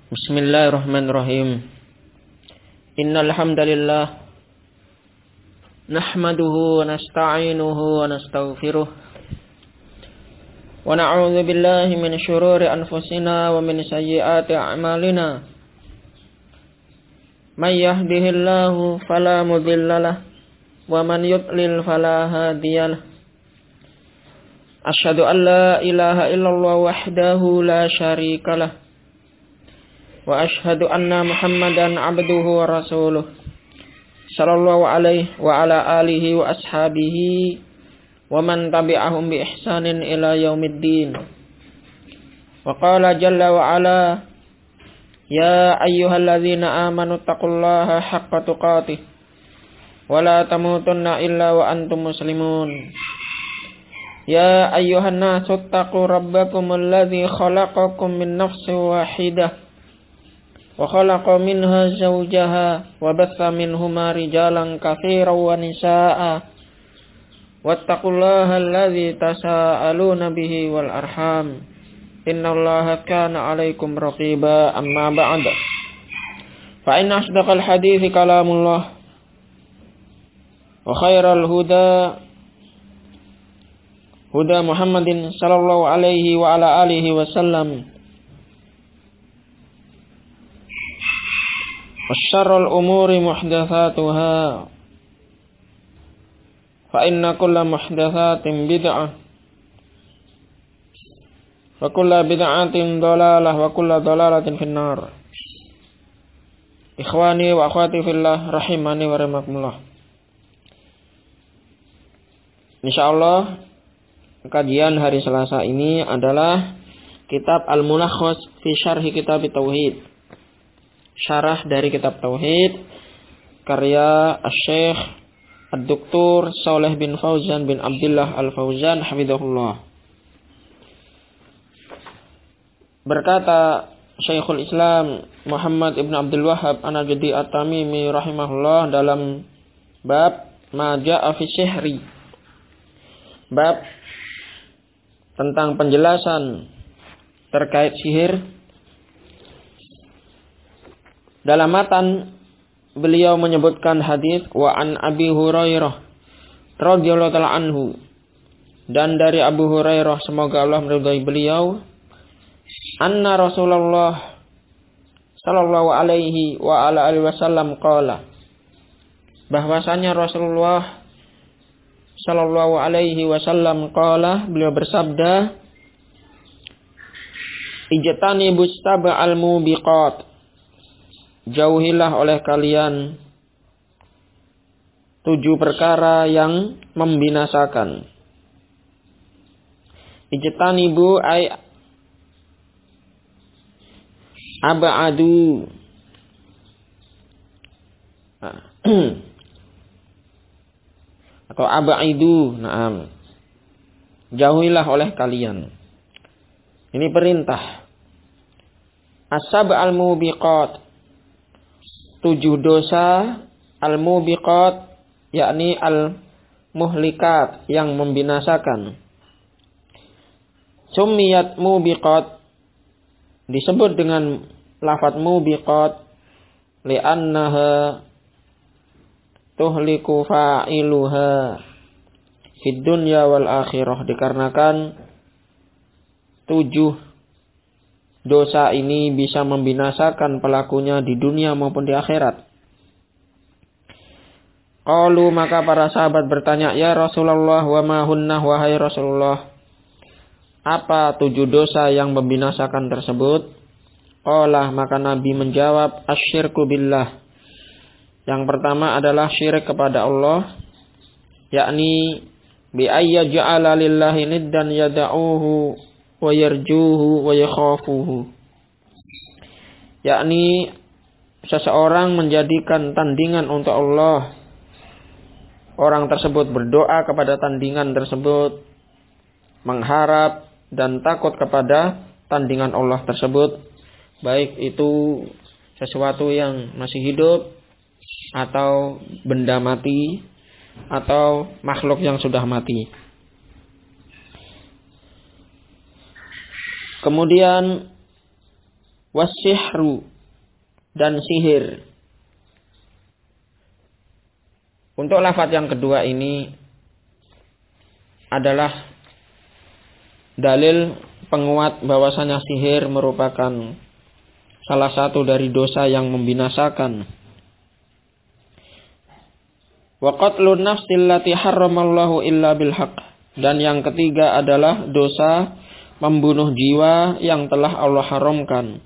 Bismillahirrahmanirrahim. Innal hamdalillah nahmaduhu wa nasta'inuhu wa nastaghfiruh wa na'udzu billahi min syururi anfusina wa min sayyiati a'malina. May yahdihillahu fala mudhillalah wa man yudlil fala hadiyalah. Asyhadu an la ilaha illallah wahdahu la syarikalah wa ashhadu anna Muhammadan abduhu wa rasuluh sallallahu alaihi wa ala alihi wa ashabihi wa man tabi'ahum bi ihsanin ila yaumiddin. Wa qala jalla wa ala ya ayyuhalladzina amanu taqullaha haqqa tuqatih wa la tamutunna illa wa antum muslimun. Ya ayyuhan nasu taqu rabbakumul ladzi khalaqakum min nafsin wahidah wa khalaqa minha zawjaha wa batha minhuma rijalan katsiran wa nisaa'a wattaqullaha alladzi tasaaluna bihi wal arham innallaha kana 'alaikum raqiba. Amma ba'd, fa inna asdaqal hadithi kalamullah wa khairal huda huda Muhammadin sallallahu alaihi wa ala alihi wasallam wasyarrul umuri muhdatsatuha fa inna kulla muhdatsatin bid'ah wa kulla bid'atin dhalalah wa kulla dhalalatin finnar. Ikhwani wa akhwati fillah rahimani wa rahimakumullah. Insyaallah kajian hari Selasa ini adalah kitab Al-Mulakhas fi Syarhi Kitab Tauhid. Syarah dari kitab Tauhid karya Asy-Syaikh Ad-Doktor Shalih bin Fauzan bin Abdullah Al-Fauzan hafizahullah. Berkata Syekhul Islam Muhammad ibn Abdul Wahhab An-Najdi At-Tamimi rahimahullah dalam bab ma jaa'a fi sihri, bab tentang penjelasan terkait sihir. Dalam matan beliau menyebutkan hadis wa an Abi Hurairah radhiyallahu ta'ala anhu, dan dari Abu Hurairah semoga Allah meridhai beliau, anna Rasulullah sallallahu alaihi wa ala alihi wasallam qala, bahwasanya Rasulullah sallallahu alaihi wasallam qala, beliau bersabda, ijtanibus sab'al mubiqat, jauhilah oleh kalian 7 perkara yang membinasakan. Ijtanibu ay ab'adu atau ab'idu, na'am, jauhilah oleh kalian. Ini perintah. As-sab'al mubiqat, 7 dosa, al-mubiqat yakni al-muhlikat, yang membinasakan. Summiyat mubiqat, disebut dengan lafaz mubiqat li'annaha tuhliku fa'iluha fid dunya wal akhirah, dikarenakan 7 dosa ini bisa membinasakan pelakunya di dunia maupun di akhirat. Qalu, maka para sahabat bertanya, ya Rasulullah, wa ma hunnah, wahai Rasulullah, apa 7 dosa yang membinasakan tersebut? Qala, maka Nabi menjawab, asyirku billah, yang pertama adalah syirik kepada Allah, yakni bi ayya ja'ala lillahi niddan yada'uhu wa yarjuhu wa yakhafuhu, yakni seseorang menjadikan tandingan untuk Allah, orang tersebut berdoa kepada tandingan tersebut, mengharap dan takut kepada tandingan Allah tersebut, baik itu sesuatu yang masih hidup atau benda mati atau makhluk yang sudah mati. Kemudian wasihru, dan sihir. Untuk lafaz yang kedua ini adalah dalil penguat bahwasanya sihir merupakan salah satu dari dosa yang membinasakan. Wa qatlun nafsil lati harramallahu illa bil haqq. Dan yang ketiga adalah dosa membunuh jiwa yang telah Allah haramkan.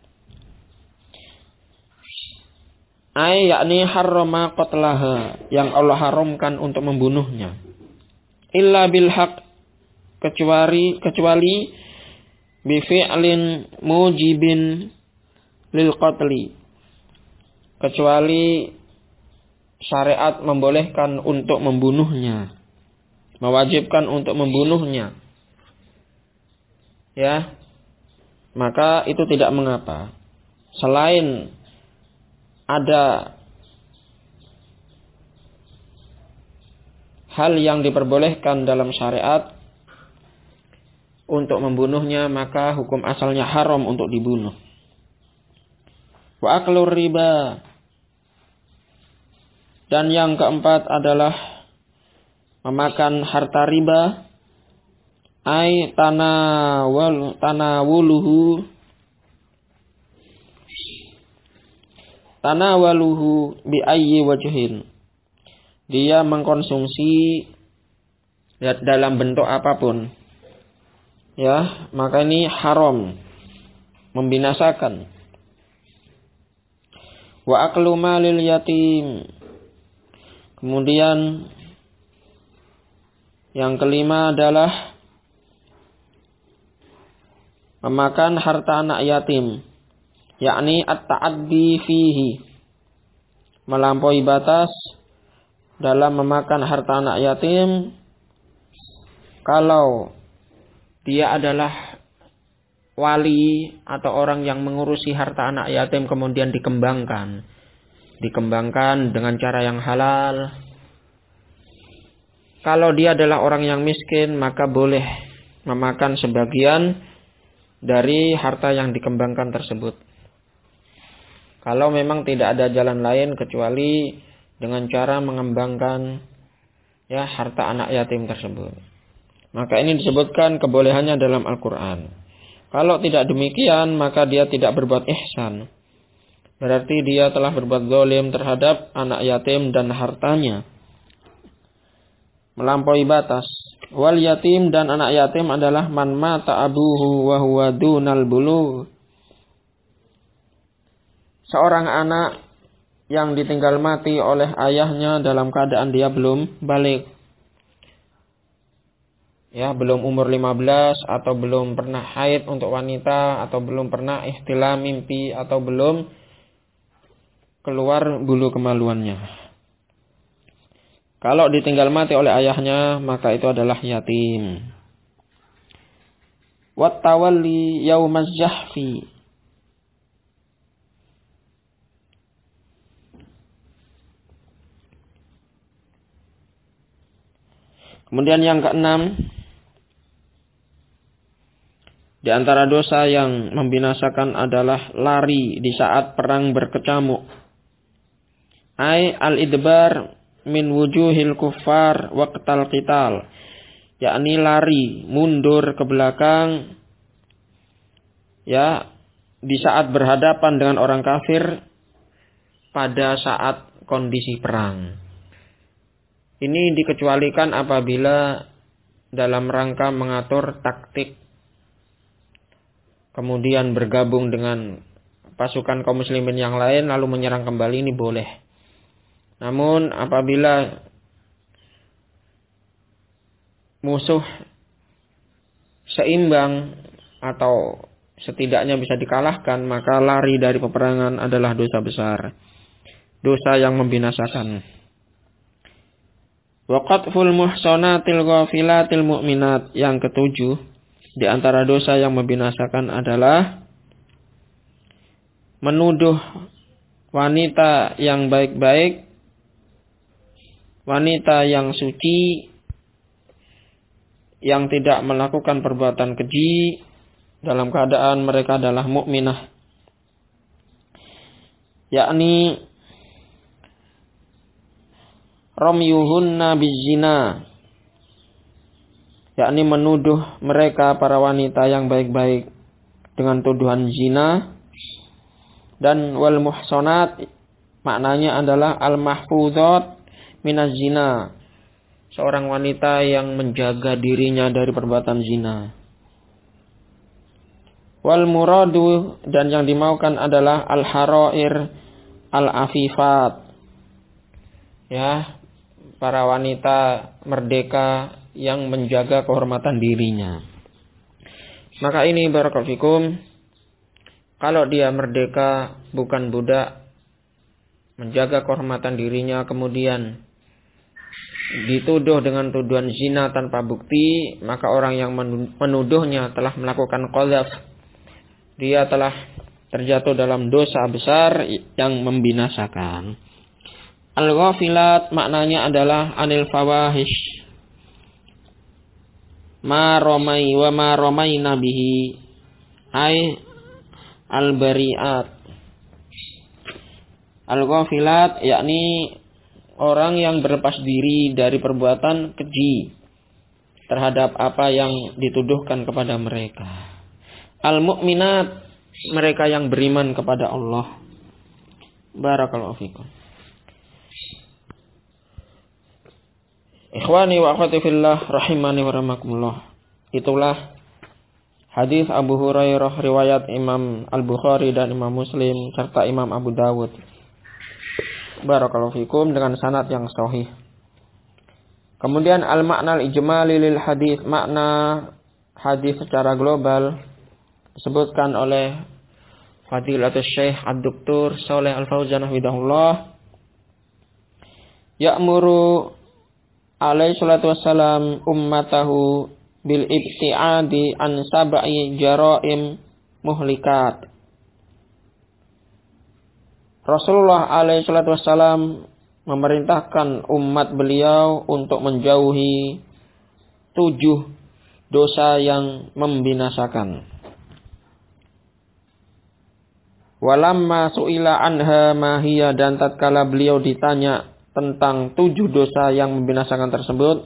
Yakni harrama qatlaha, yang Allah haramkan untuk membunuhnya. Illa bil haqq, kecuali bi fi'lin mujibin lil qatli, kecuali syariat membolehkan untuk membunuhnya, mewajibkan untuk membunuhnya, ya, maka itu tidak mengapa. Selain ada hal yang diperbolehkan dalam syariat untuk membunuhnya, maka hukum asalnya haram untuk dibunuh. Wa aklur riba. Dan yang keempat adalah memakan harta riba. Tanawuluhu bi ayyi wajhin. Dia mengkonsumsi dalam bentuk apapun. Ya, maka ini haram, membinasakan. Wa aklu malil yatim. Kemudian yang kelima adalah memakan harta anak yatim, yakni at-ta'addi fihi, melampaui batas dalam memakan harta anak yatim kalau dia adalah wali atau orang yang mengurusi harta anak yatim kemudian dikembangkan dengan cara yang halal. Kalau dia adalah orang yang miskin, maka boleh memakan sebagian dari harta yang dikembangkan tersebut. Kalau memang tidak ada jalan lain kecuali dengan cara mengembangkan ya harta anak yatim tersebut, maka ini disebutkan kebolehannya dalam Al-Quran. Kalau tidak demikian, maka dia tidak berbuat ihsan. Berarti dia telah berbuat zalim terhadap anak yatim dan hartanya, melampaui batas. Wal yatim, dan anak yatim adalah man mata abuhu wa huwa dunal bulugh. Seorang anak yang ditinggal mati oleh ayahnya dalam keadaan dia belum balik. Ya, belum umur 15, atau belum pernah haid untuk wanita, atau belum pernah ihtilam mimpi, atau belum keluar bulu kemaluannya. Kalau ditinggal mati oleh ayahnya, maka itu adalah yatim. Wat tawalli yaumaz zahfi. Kemudian yang keenam, di antara dosa yang membinasakan adalah lari di saat perang berkecamuk. Al-idbar min wujuhil kuffar waqtal qital, yakni lari mundur ke belakang ya di saat berhadapan dengan orang kafir pada saat kondisi perang. Ini dikecualikan apabila dalam rangka mengatur taktik, kemudian bergabung dengan pasukan kaum muslimin yang lain lalu menyerang kembali, ini boleh. Namun apabila musuh seimbang atau setidaknya bisa dikalahkan, maka lari dari peperangan adalah dosa besar, dosa yang membinasakan. Wa qatful muhsanatil ghafilatil mu'minat. Yang ketujuh, di antara dosa yang membinasakan adalah menuduh wanita yang baik-baik, wanita yang suci, yang tidak melakukan perbuatan keji dalam keadaan mereka adalah mukminah, yakni ramyuhunna bizina, yakni menuduh mereka para wanita yang baik-baik dengan tuduhan zina. Dan wal muhsanat maknanya adalah al mahfuzat minaz zina, seorang wanita yang menjaga dirinya dari perbuatan zina. Wal muradu, dan yang dimaukan adalah al harair al afifat, ya, para wanita merdeka yang menjaga kehormatan dirinya. Maka ini barakallahu fikum, kalau dia merdeka bukan budak, menjaga kehormatan dirinya, kemudian dituduh dengan tuduhan zina tanpa bukti, maka orang yang menuduhnya telah melakukan qadzaf. Dia telah terjatuh dalam dosa besar yang membinasakan. Al-ghafilat maknanya adalah anil fawahish, ma ramai wa ma ramaina bihi, ay al-bari'at. Al-ghafilat yakni orang yang berlepas diri dari perbuatan keji terhadap apa yang dituduhkan kepada mereka. Al-mu'minat, mereka yang beriman kepada Allah. Barakallahu fikum. Ikhwani wa akhwati fillah rahimani wa rahmakumullah. Itulah hadis Abu Hurairah riwayat Imam Al-Bukhari dan Imam Muslim serta Imam Abu Dawud. Barakallahu fikum, dengan sanad yang sahih. Kemudian al-makna al-ijmali lil hadis, makna hadis secara global disebutkan oleh Fadilatul Syekh Ad-Doktor Shalih Al-Fauzan hafizahullah. Ya'muru alaihi salatu wassalam ummatahu bil ibti'adi an sab'i jara'im muhlikat. Rasulullah alaihi salatu wassalam memerintahkan umat beliau untuk menjauhi 7 dosa yang membinasakan. Walamma su'ila anha mahiya, dan tatkala beliau ditanya tentang 7 dosa yang membinasakan tersebut,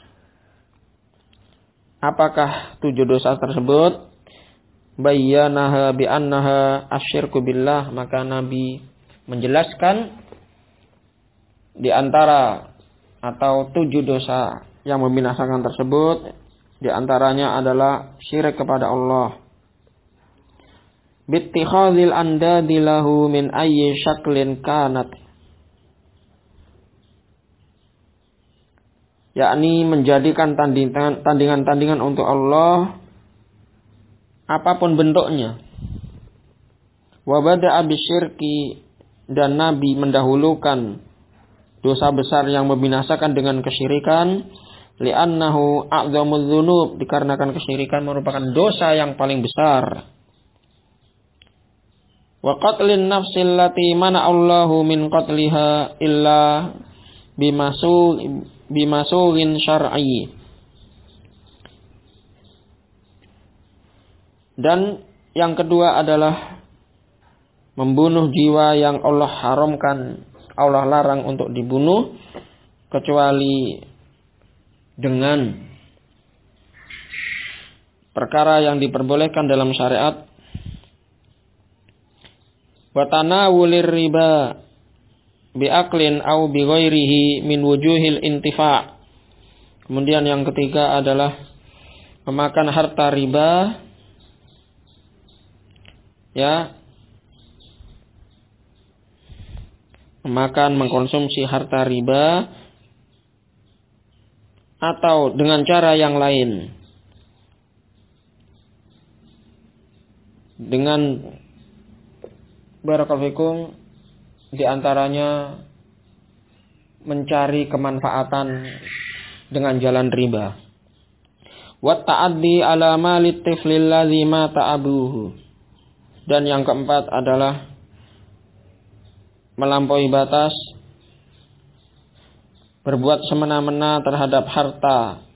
apakah 7 dosa tersebut? Bayyanaha bi annaha asyirku billah, maka Nabi menjelaskan di antara atau 7 dosa yang membinasakan tersebut, di antaranya adalah syirik kepada Allah. Bittikhadzil andadi lahu min ayyi syaklin kanat, yakni menjadikan tandingan-tandingan untuk Allah apapun bentuknya. Wa bada'a bisyirki, dan Nabi mendahulukan dosa besar yang membinasakan dengan kesyirikan, li'annahu a'dzamudz dzunub, dikarenakan kesyirikan merupakan dosa yang paling besar. Wa qatlin nafsil lati mana'allahu min qatliha illa bimasulin syar'i, dan yang kedua adalah membunuh jiwa yang Allah haramkan, Allah larang untuk dibunuh kecuali dengan perkara yang diperbolehkan dalam syariat. Wa tanawulir riba biaklin au bi ghairihi min wujuhil intifa'. Kemudian yang ketiga adalah memakan harta riba, ya, mengkonsumsi harta riba atau dengan cara yang lain, dengan barakallahu fikum, di antaranya mencari kemanfaatan dengan jalan riba. Wa ta'addi ala malit tiflil ladzi mata abuhu, dan yang keempat adalah melampaui batas, berbuat semena-mena terhadap harta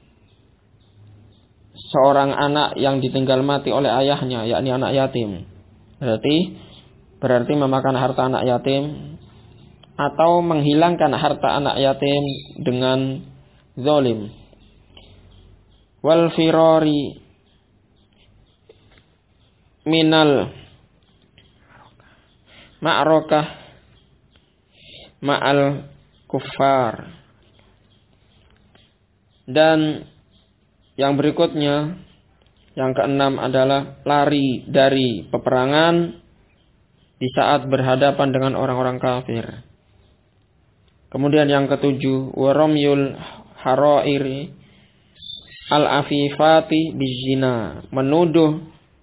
seorang anak yang ditinggal mati oleh ayahnya, yakni anak yatim. Berarti berarti memakan harta anak yatim atau menghilangkan harta anak yatim dengan zalim. Wal firari minal ma'rakah ma'al kuffar. Dan yang berikutnya, yang keenam adalah lari dari peperangan di saat berhadapan dengan orang-orang kafir. Kemudian yang ketujuh, waramyul harairi al-afifati bizina, menuduh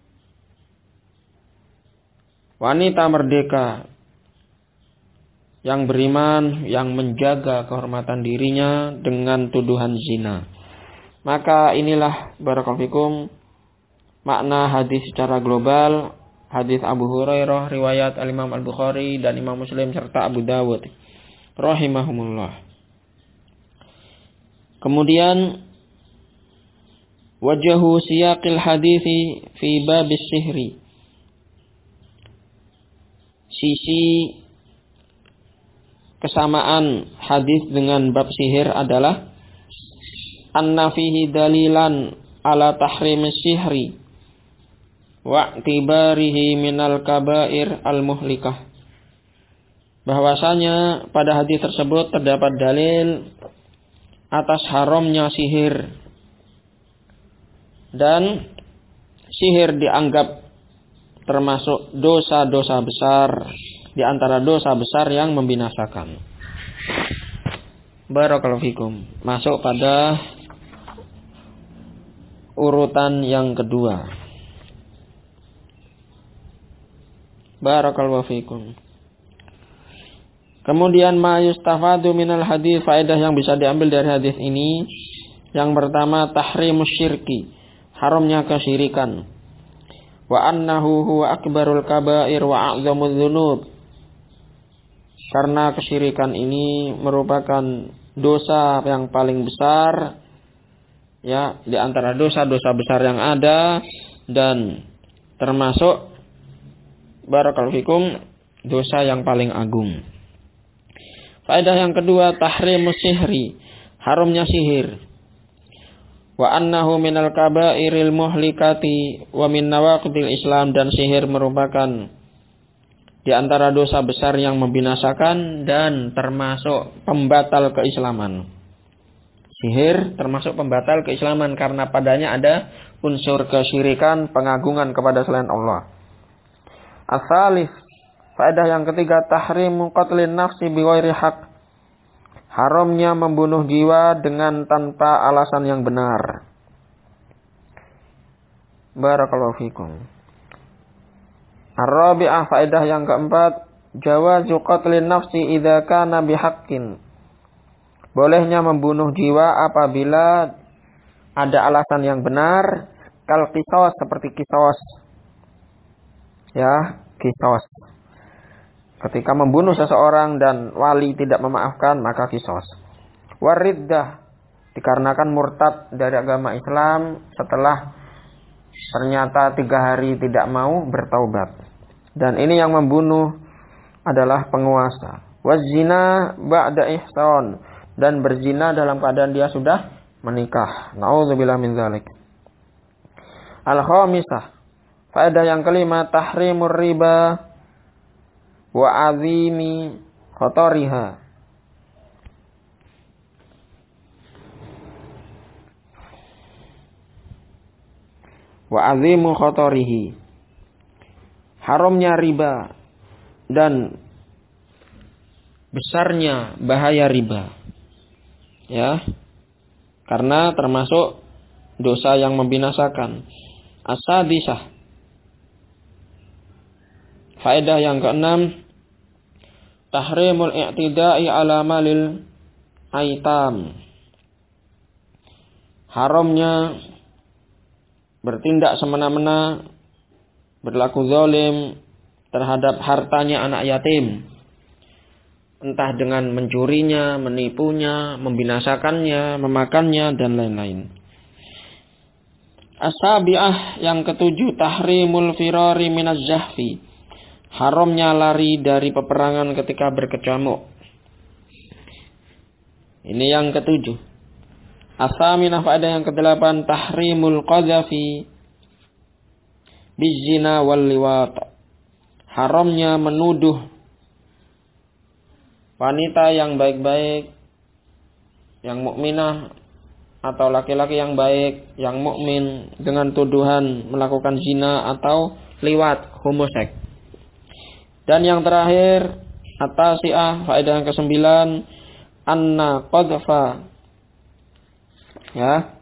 wanita merdeka yang beriman, yang menjaga kehormatan dirinya dengan tuduhan zina. Maka inilah barakallahu fikum makna hadis secara global, hadis Abu Hurairah riwayat Al-Imam Al-Bukhari dan Imam Muslim serta Abu Dawud rahimahumullah. Kemudian wajahu siyaqil hadithi fi babis sihri. Sisi kesamaan hadis dengan bab sihir adalah anna fihi dalilan ala tahrim sihri wa i'tibarihi minal kabair al-muhlikah. Bahwasanya pada hadis tersebut terdapat dalil atas haramnya sihir, dan sihir dianggap termasuk dosa-dosa besar, di antara dosa besar yang membinasakan. Barakallahu fikum. Masuk pada urutan yang kedua. Barakallahu fikum. Kemudian ma yustafadu minal hadis, faedah yang bisa diambil dari hadis ini. Yang pertama, tahrimus syirki, haramnya kesyirikan. Wa annahu huwa akbarul kabair wa a'zamudz dzunub. Karena kesyirikan ini merupakan dosa yang paling besar, ya, di antara dosa-dosa besar yang ada, dan termasuk barakallahu fikum dosa yang paling agung. Faedah yang kedua, tahrimus sihri, haramnya sihir. Wa annahu minal kabairil muhlikati wa min nawaqidil Islam, dan sihir merupakan di antara dosa besar yang membinasakan dan termasuk pembatal keislaman. Sihir termasuk pembatal keislaman karena padanya ada unsur kesyirikan, pengagungan kepada selain Allah. As-salis, faedah yang ketiga, tahrimu qatlin nafsi bighairi haq, haramnya membunuh jiwa dengan tanpa alasan yang benar. Barakallahu fikum. Ar-rabi'ah, faedah yang keempat, jawazu qatlin nafsi idza kana bihaqqin. Bolehnya membunuh jiwa apabila ada alasan yang benar, kal qisas, seperti qisas. Ya, qisas. Ketika membunuh seseorang dan wali tidak memaafkan, maka qisas. Wariddah, dikarenakan murtad dari agama Islam setelah ternyata 3 hari tidak mau bertaubat. Dan ini yang membunuh adalah penguasa. Wazina ba'da ihsan, dan berzina dalam keadaan dia sudah menikah. Nauzubillah min dzalik. Al-khamisah, faedah yang kelima, tahrimur riba wa azimi khatariha. Wa azimu khatarihi, haramnya riba dan besarnya bahaya riba. Ya. Karena termasuk dosa yang membinasakan. As-sadisah, faedah yang keenam, tahrimul i'tida'i ala malil aitam, haramnya bertindak semena-mena, berlaku zalim terhadap hartanya anak yatim, entah dengan mencurinya, menipunya, membinasakannya, memakannya, dan lain-lain. As-sabi'ah, yang ketujuh, tahrimul firari minaz zahfi, haramnya lari dari peperangan ketika berkecamuk. Ini yang ketujuh. As-saminah, faedah yang kedelapan, tahrimul qadzafi bizina wal liwat. Haramnya menuduh wanita yang baik-baik, yang mukminah atau laki-laki yang baik, yang mukmin dengan tuduhan melakukan zina atau liwat, homoseks. Dan yang terakhir, at-tasi'ah, faedah yang kesembilan, anna qadfa, ya,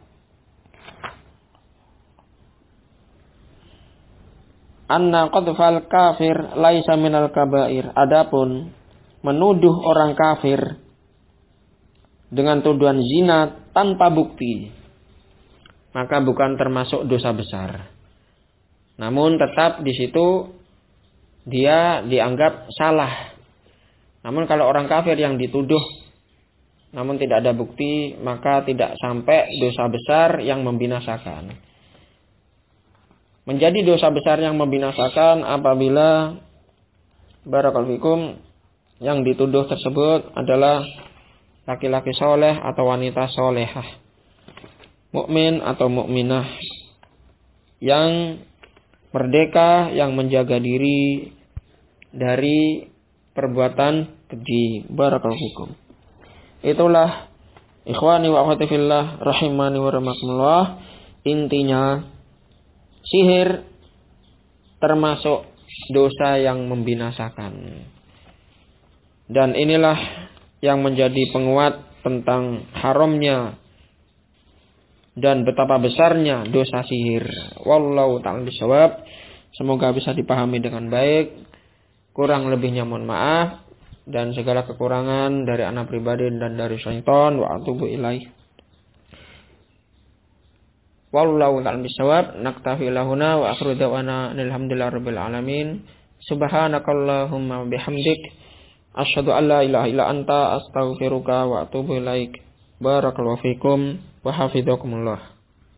anna qadfal kafir laisa minal kabair. Adapun menuduh orang kafir dengan tuduhan zina tanpa bukti, maka bukan termasuk dosa besar. Namun tetap di situ dia dianggap salah. Namun kalau orang kafir yang dituduh namun tidak ada bukti, maka tidak sampai dosa besar yang membinasakan. Menjadi dosa besar yang membinasakan apabila barakallahu fikum yang dituduh tersebut adalah laki-laki soleh atau wanita solehah, mukmin atau mukminah yang merdeka, yang menjaga diri dari perbuatan keji. Barakallahu fikum. Itulah ikhwani wa akhwati fillah rahimani wa rahmatullah, intinya sihir termasuk dosa yang membinasakan. Dan inilah yang menjadi penguat tentang haramnya dan betapa besarnya dosa sihir. Wallahu ta'ala bishawab. Semoga bisa dipahami dengan baik. Kurang lebihnya mohon maaf. Dan segala kekurangan dari anak pribadi dan dari syaitan. Wa atubu ilaih. Wallahu ta'ala bishawab. Naktafi lahuna wa akhiru da'wana alhamdulillah rabbil alamin. Subhanakallahumma bihamdik. Asyhadu an la ilaha illa anta astaghfiruka wa atubu ilaik. Barakallahu fikum wa hafizakumullah.